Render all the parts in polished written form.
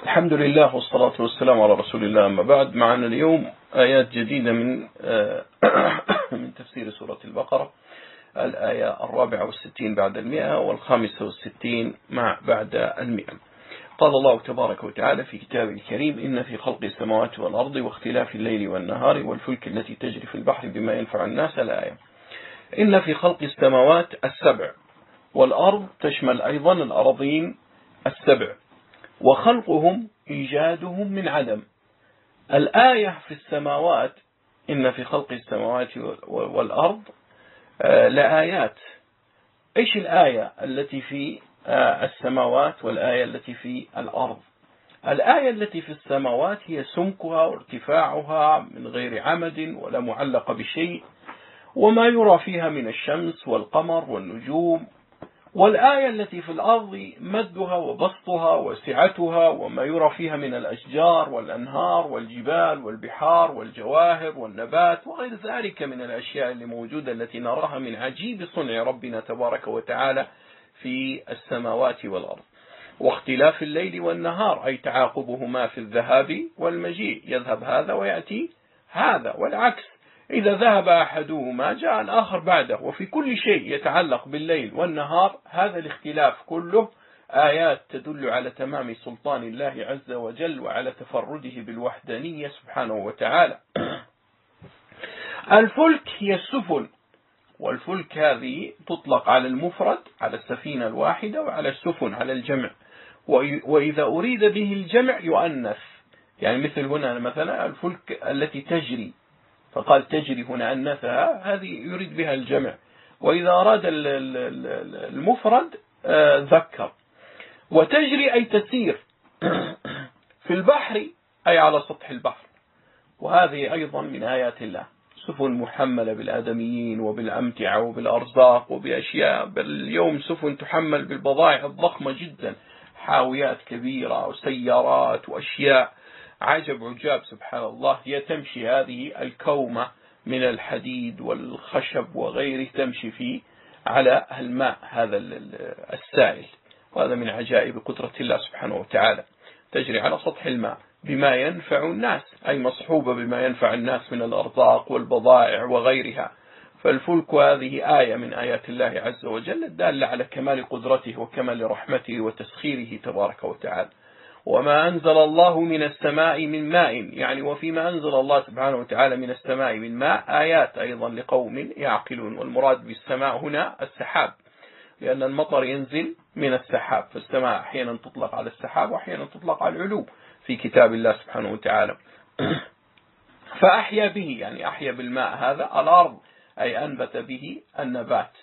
الحمد لله والصلاة والسلام على رسول الله. أما بعد، معنا اليوم آيات جديدة من تفسير سورة البقرة، الآية 64 بعد 100 و65 بعد 100. قال الله تبارك وتعالى في كتابه الكريم: إن في خلق السماوات والأرض واختلاف الليل والنهار والفلك التي تجري في البحر بما ينفع الناس. الآية. إن في خلق السماوات السبع والأرض تشمل أيضا الأراضين السبع، وخلقهم إيجادهم من عدم. الآية في السماوات، إن في خلق السماوات والأرض لآيات. إيش الآية التي في السماوات والآية التي في الأرض؟ الآية التي في السماوات هي سمكها وارتفاعها من غير عمد ولا معلق بشيء، وما يرى فيها من الشمس والقمر والنجوم. والآية التي في الأرض مدها وبسطها وسعتها، وما يرى فيها من الأشجار والأنهار والجبال والبحار والجواهر والنبات وغير ذلك من الأشياء اللي موجودة التي نراها من عجيب صنع ربنا تبارك وتعالى في السماوات والأرض. واختلاف الليل والنهار، أي تعاقبهما في الذهاب والمجيء، يذهب هذا ويأتي هذا والعكس، إذا ذهب أحدهما جاء الآخر بعده. وفي كل شيء يتعلق بالليل والنهار هذا الاختلاف كله آيات تدل على تمام سلطان الله عز وجل وعلى تفرده بالوحدانية سبحانه وتعالى. الفلك هي السفن، والفلك هذه تطلق على المفرد، على السفينة الواحدة، وعلى السفن على الجمع. وإذا أريد به الجمع يؤنث، يعني مثل هنا مثلا الفلك التي تجري، فقال تجري هنا أنثها، هذه يريد بها الجمع. وإذا أراد المفرد ذكر. وتجري أي تسير في البحر، أي على سطح البحر. وهذه أيضا من آيات الله، سفن محملة بالآدميين وبالأمتعة وبالأرزاق وبأشياء. بل اليوم سفن تحمل بالبضائع الضخمة جدا، حاويات كبيرة وسيارات وأشياء عجب عجاب سبحان الله. هي تمشي هذه الكومة من الحديد والخشب وغيره، تمشي فيه على الماء هذا السائل، وهذا من عجائب قدرة الله سبحانه وتعالى. تجري على سطح الماء بما ينفع الناس، أي مصحوبة بما ينفع الناس من الأرزاق والبضائع وغيرها. فالفلك هذه آية من آيات الله عز وجل الدالة على كمال قدرته وكمال رحمته وتسخيره تبارك وتعالى. وما أنزل الله من السماء من ماء، يعني وفيما أنزل الله سبحانه وتعالى من السماء من ماء آيات أيضا لقوم يعقلون. والمراد بالسماء هنا السحاب، لأن المطر ينزل من السحاب، فالسماء أحيانا تطلق على السحاب وأحيانا تطلق على العلو في كتاب الله سبحانه وتعالى. فأحيا به، يعني أحيا بالماء هذا الأرض، أي أنبت به النبات.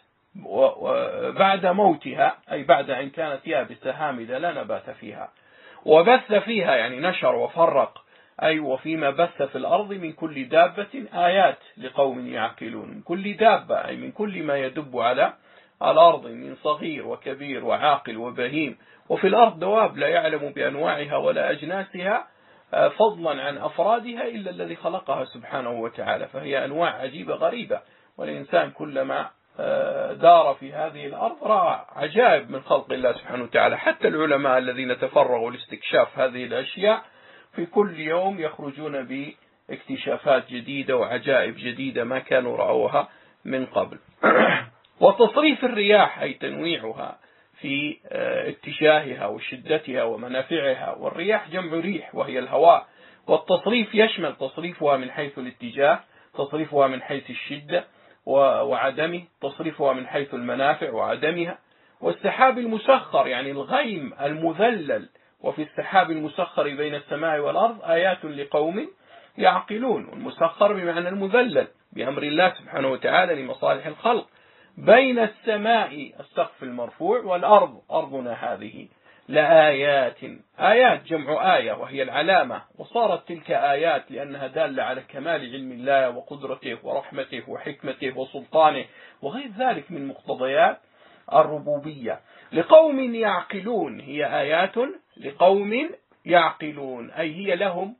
وبعد موتها، أي بعد أن كانت يابسة هامدة لا نبات فيها. وبث فيها، يعني نشر وفرق، أي وفيما بث في الأرض من كل دابة آيات لقوم يعقلون. من كل دابة أي من كل ما يدب على الأرض من صغير وكبير وعاقل وبهيم. وفي الأرض دواب لا يعلم بأنواعها ولا أجناسها فضلا عن أفرادها إلا الذي خلقها سبحانه وتعالى، فهي أنواع عجيبة غريبة. والإنسان كلما دار في هذه الأرض رأى عجائب من خلق الله سبحانه وتعالى. حتى العلماء الذين تفرغوا لاستكشاف هذه الأشياء في كل يوم يخرجون باكتشافات جديدة وعجائب جديدة ما كانوا رأوها من قبل. وتصريف الرياح، أي تنويعها في اتجاهها وشدتها ومنافعها. والرياح جمع ريح وهي الهواء. والتصريف يشمل تصريفها من حيث الاتجاه، تصريفها من حيث الشدة وعدمه، تصريفها من حيث المنافع وعدمها. والسحاب المسخر، يعني الغيم المذلل. وفي السحاب المسخر بين السماء والأرض آيات لقوم يعقلون. والمسخر بمعنى المذلل بأمر الله سبحانه وتعالى لمصالح الخلق. بين السماء السقف المرفوع والأرض أرضنا هذه لآيات. آيات جمع آية وهي العلامة. وصارت تلك آيات لأنها دالة على كمال علم الله وقدرته ورحمته وحكمته وسلطانه وغير ذلك من مقتضيات الربوبية. لقوم يعقلون، هي آيات لقوم يعقلون، أي هي لهم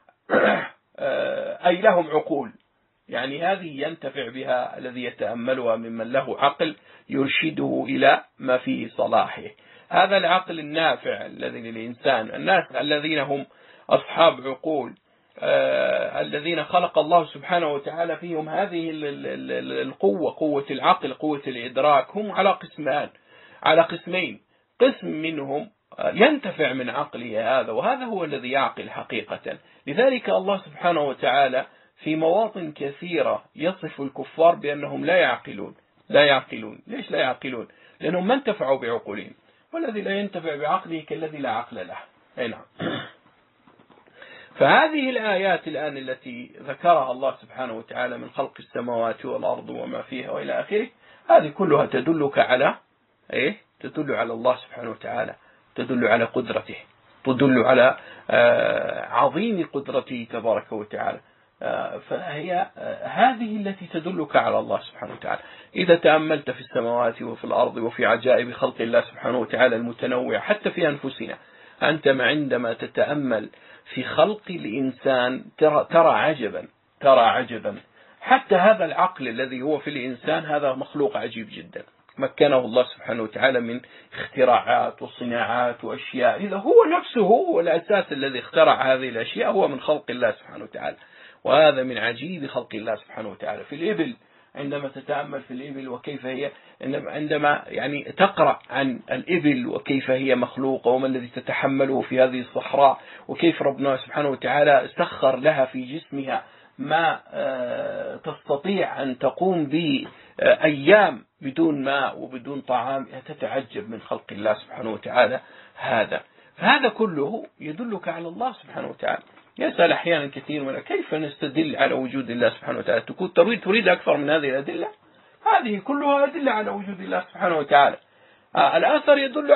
أي لهم عقول، يعني هذه ينتفع بها الذي يتأملها ممن له عقل يرشده إلى ما فيه صلاحه. هذا العقل النافع الذي للإنسان، الناس الذين هم أصحاب عقول الذين خلق الله سبحانه وتعالى فيهم هذه القوة، قوة العقل، قوة الإدراك، هم على قسمين. قسم منهم ينتفع من عقله هذا، وهذا هو الذي يعقل حقيقة. لذلك الله سبحانه وتعالى في مواطن كثيرة يصف الكفار بأنهم لا يعقلون. ليش لا يعقلون؟ لأنهم ما انتفعوا بعقولهم، والذي لا ينتفع بعقله كالذي لا عقل له. أي نعم. فهذه الآيات الآن التي ذكرها الله سبحانه وتعالى من خلق السماوات والأرض وما فيها وإلى آخره، هذه كلها تدلك على تدل على الله سبحانه وتعالى، تدل على قدرته، تدل على عظيم قدرته تبارك وتعالى. فهي هذه التي تدلك على الله سبحانه وتعالى. إذا تأملت في السماوات وفي الأرض وفي عجائب خلق الله سبحانه وتعالى المتنوع حتى في أنفسنا، أنت عندما تتأمل في خلق الإنسان ترى عجبا. حتى هذا العقل الذي هو في الإنسان هذا مخلوق عجيب جدا، مكنه الله سبحانه وتعالى من اختراعات وصناعات وأشياء. إذا هو نفسه هو الأساس الذي اخترع هذه الأشياء، هو من خلق الله سبحانه وتعالى. وهذا من عجيب خلق الله سبحانه وتعالى. في الإبل، عندما تتأمل في الإبل وكيف هي، عندما يعني تقرأ عن الإبل وكيف هي مخلوقة وما الذي تتحمله في هذه الصحراء، وكيف ربنا سبحانه وتعالى سخر لها في جسمها ما تستطيع أن تقوم به أيام بدون ماء وبدون طعام، تتعجب من خلق الله سبحانه وتعالى. فهذا كله يدلك على الله سبحانه وتعالى. يسأل أحيانا كثير من كيف نستدل على وجود الله سبحانه وتعالى؟ تريد أكثر من هذه الأدلة؟ هذه كلها أدلة على وجود الله سبحانه وتعالى. الأثر يدل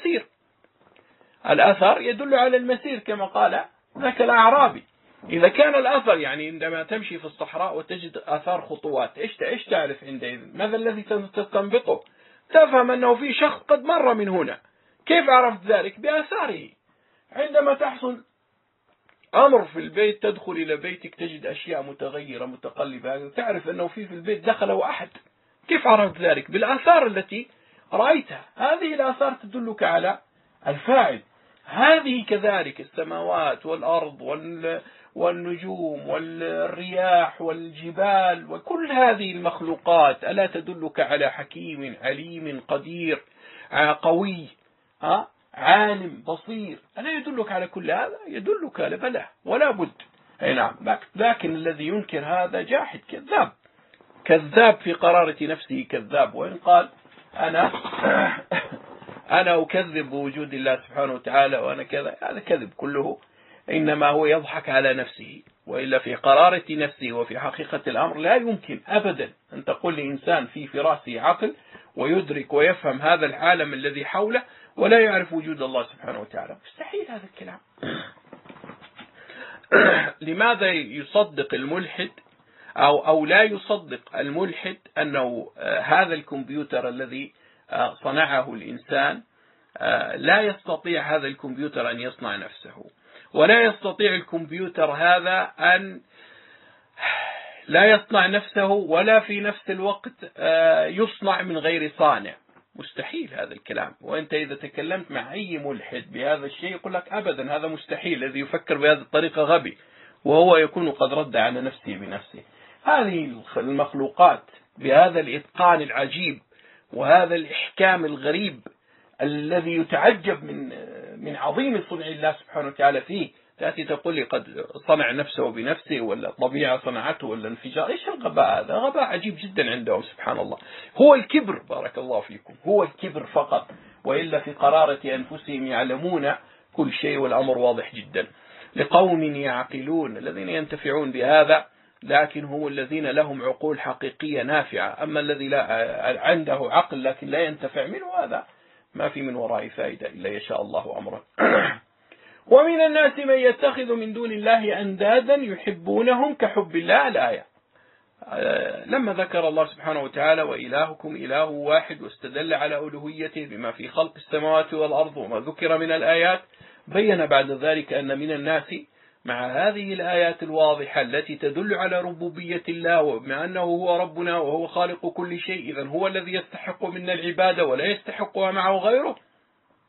على المسير كما قال ذاك الأعرابي. إذا كان الأثر يعني عندما تمشي في الصحراء وتجد آثار خطوات، إيش تعرف عندئذ؟ ماذا الذي تستنبطه؟ تفهم أنه في شخص قد مر من هنا. كيف عرفت ذلك؟ بآثاره. عندما تحصل أمر في البيت، تدخل إلى بيتك تجد أشياء متغيرة متقلبة، تعرف أنه في البيت دخله أحد. كيف عرفت ذلك؟ بالآثار التي رأيتها. هذه الآثار تدلك على الفاعل. هذه كذلك السماوات والأرض والنجوم والرياح والجبال وكل هذه المخلوقات ألا تدلك على حكيم عليم قدير قوي عالم بصير؟ ألا يدلك على كل هذا؟ يدلك على بلى ولا بد. أي نعم. لكن الذي ينكر هذا جاحد كذاب في قرارة نفسه، كذاب. وإن قال أنا أكذب بوجود الله سبحانه وتعالى وأنا كذا، هذا كذب كله، إنما هو يضحك على نفسه. وإلا في قرارة نفسه وفي حقيقة الأمر لا يمكن أبدا أن تقول لإنسان في رأسه عقل ويدرك ويفهم هذا العالم الذي حوله ولا يعرف وجود الله سبحانه وتعالى. مستحيل هذا الكلام. لماذا يصدق الملحد أو لا يصدق الملحد أنه هذا الكمبيوتر الذي صنعه الإنسان لا يستطيع هذا الكمبيوتر أن يصنع نفسه، ولا يستطيع الكمبيوتر هذا أن لا يصنع نفسه ولا في نفس الوقت يصنع من غير صانع؟ مستحيل هذا الكلام. وأنت إذا تكلمت مع أي ملحد بهذا الشيء يقول لك أبدا هذا مستحيل، الذي يفكر بهذه الطريقة غبي، وهو يكون قد رد على نفسه بنفسه. هذه المخلوقات بهذا الإتقان العجيب وهذا الإحكام الغريب الذي يتعجب من عظيم صنع الله سبحانه وتعالى فيه، تأتي تقول لي قد صنع نفسه بنفسه، ولا الطبيعة صنعته، ولا انفجار. إيش الغباء هذا؟ غباء عجيب جدا عندهم سبحان الله. هو الكبر، بارك الله فيكم، هو الكبر فقط، وإلا في قرارة أنفسهم يعلمون كل شيء والأمر واضح جدا. لقوم يعقلون، الذين ينتفعون بهذا، لكن هم الذين لهم عقول حقيقية نافعة. أما الذي لا عنده عقل لكن لا ينتفع منه، هذا ما في من وراء فائدة إلا يشاء الله أمره. ومن الناس من يتخذ من دون الله أندادا يحبونهم كحب الله. الآية لما ذكر الله سبحانه وتعالى وإلهكم إله واحد واستدل على ألوهيته بما في خلق السماوات والأرض وما ذكر من الآيات، بين بعد ذلك أن من الناس مع هذه الآيات الواضحة التي تدل على ربوبية الله وبما أنه هو ربنا وهو خالق كل شيء، إذن هو الذي يستحق منا العبادة ولا يستحقها معه غيره،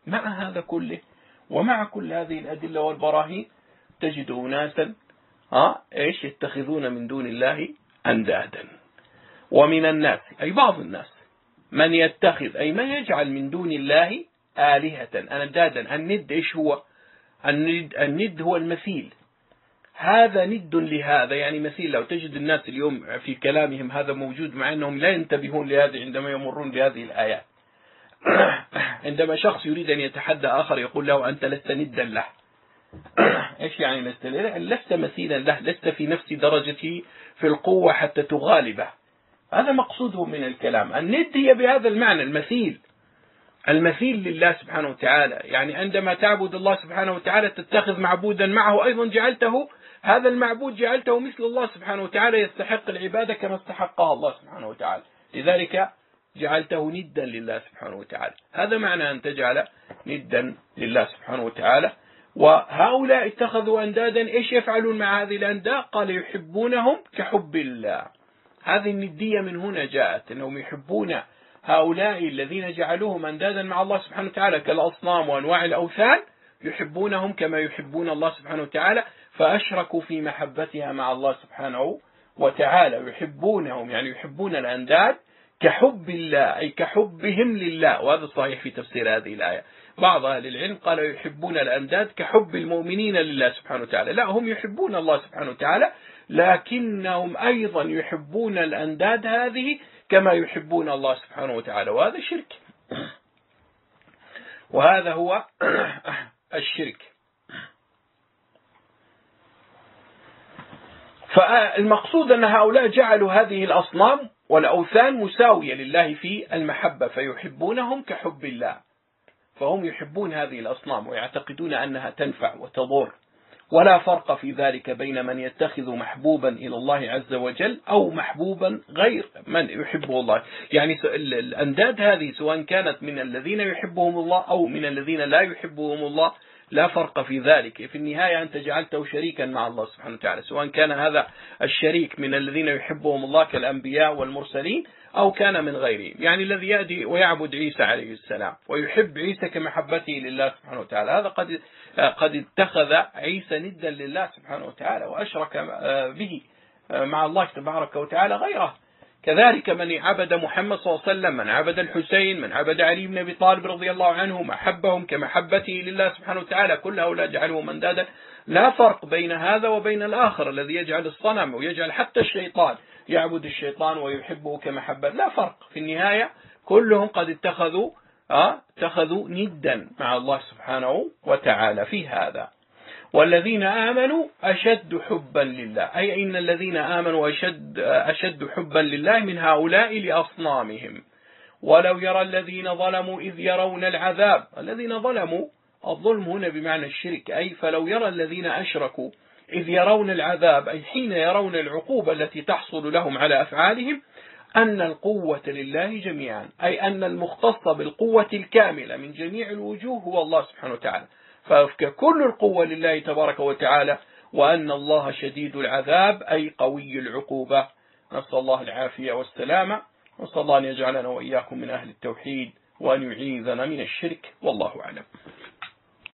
مع هذا كله ومع كل هذه الأدلة والبراهين تجد أناسا إيش يتخذون من دون الله أندادا. ومن الناس أي بعض الناس من يتخذ أي من يجعل من دون الله آلهة أندادا. الند إيش هو؟ الند هو المثيل. هذا ند لهذا، يعني مثيل. لو تجد الناس اليوم في كلامهم هذا موجود، مع أنهم لا ينتبهون لهذا عندما يمرون بهذه الآيات. عندما شخص يريد أن يتحدى آخر يقول له أنت لست ندا له. إيش يعني لست مثيلا له، لست في نفس درجته في القوة حتى تغالبه. هذا مقصوده من الكلام. الند هي بهذا المعنى المثيل، المثيل لله سبحانه وتعالى. يعني عندما تعبد الله سبحانه وتعالى تتخذ معبودا معه أيضا جعلته، هذا المعبود جعلته مثل الله سبحانه وتعالى، يستحق العبادة كما استحقها الله سبحانه وتعالى، لذلك جعلته ندا لله سبحانه وتعالى. هذا معنى أن تجعل ندا لله سبحانه وتعالى. وهؤلاء اتخذوا أندادا، إيش يفعلون مع هذه الأنداد؟ قال يحبونهم كحب الله. هذه الندية من هنا جاءت، أنهم يحبون هؤلاء الذين جعلوهم أندادا مع الله سبحانه وتعالى كالأصنام وأنواع الأوثان، يحبونهم كما يحبون الله سبحانه وتعالى، فأشركوا في محبتها مع الله سبحانه وتعالى. يحبونهم يعني يحبون الأنداد كحب الله، أي كحبهم لله. وهذا صحيح في تفسير هذه الآية. بعض أهل العلم قالوا يحبون الأنداد كحب المؤمنين لله سبحانه وتعالى. لا، هم يحبون الله سبحانه وتعالى، لكنهم أيضا يحبون الأنداد هذه كما يحبون الله سبحانه وتعالى، وهذا شرك. وهذا هو الشرك. فالمقصود أن هؤلاء جعلوا هذه الأصنام والأوثان مساوية لله في المحبة، فيحبونهم كحب الله. فهم يحبون هذه الأصنام ويعتقدون أنها تنفع وتضر، ولا فرق في ذلك بين من يتخذ محبوبا إلى الله عز وجل أو محبوبا غير من يحبه الله. يعني الأنداد هذه سواء كانت من الذين يحبهم الله أو من الذين لا يحبهم الله، لا فرق في ذلك. في النهاية أنت جعلته شريكا مع الله سبحانه وتعالى، سواء كان هذا الشريك من الذين يحبهم الله كالأنبياء والمرسلين أو كان من غيرهم. يعني الذي يأتي ويعبد عيسى عليه السلام ويحب عيسى كمحبته لله سبحانه وتعالى، هذا قد اتخذ عيسى ندا لله سبحانه وتعالى وأشرك به مع الله تبارك وتعالى غيره. كذلك من عبد محمد صلى الله عليه وسلم، من عبد الحسين، من عبد علي بن أبي طالب رضي الله عنه، أحبهم كمحبته لله سبحانه وتعالى، كل هؤلاء جعلهم أندادا. لا فرق بين هذا وبين الآخر الذي يجعل الصنم ويجعل حتى الشيطان يعبد الشيطان ويحبه كمحبة، لا فرق. في النهاية كلهم قد اتخذوا ندا مع الله سبحانه وتعالى في هذا. والذين آمنوا أشد حبا لله، أي إن الذين آمنوا أشد حبا لله من هؤلاء لأصنامهم. ولو يرى الذين ظلموا إذ يرون العذاب. الذين ظلموا، الظلم هنا بمعنى الشرك، أي فلو يرى الذين أشركوا إذ يرون العذاب، أي حين يرون العقوبة التي تحصل لهم على أفعالهم، أن القوة لله جميعا، أي أن المختص بالقوة الكاملة من جميع الوجوه هو الله سبحانه وتعالى، فكل القوة لله تبارك وتعالى، وأن الله شديد العذاب أي قوي العقوبة. نسأل الله العافية والسلامة، نسأل الله أن يجعلنا وإياكم من أهل التوحيد وأن يعيذنا من الشرك، والله أعلم.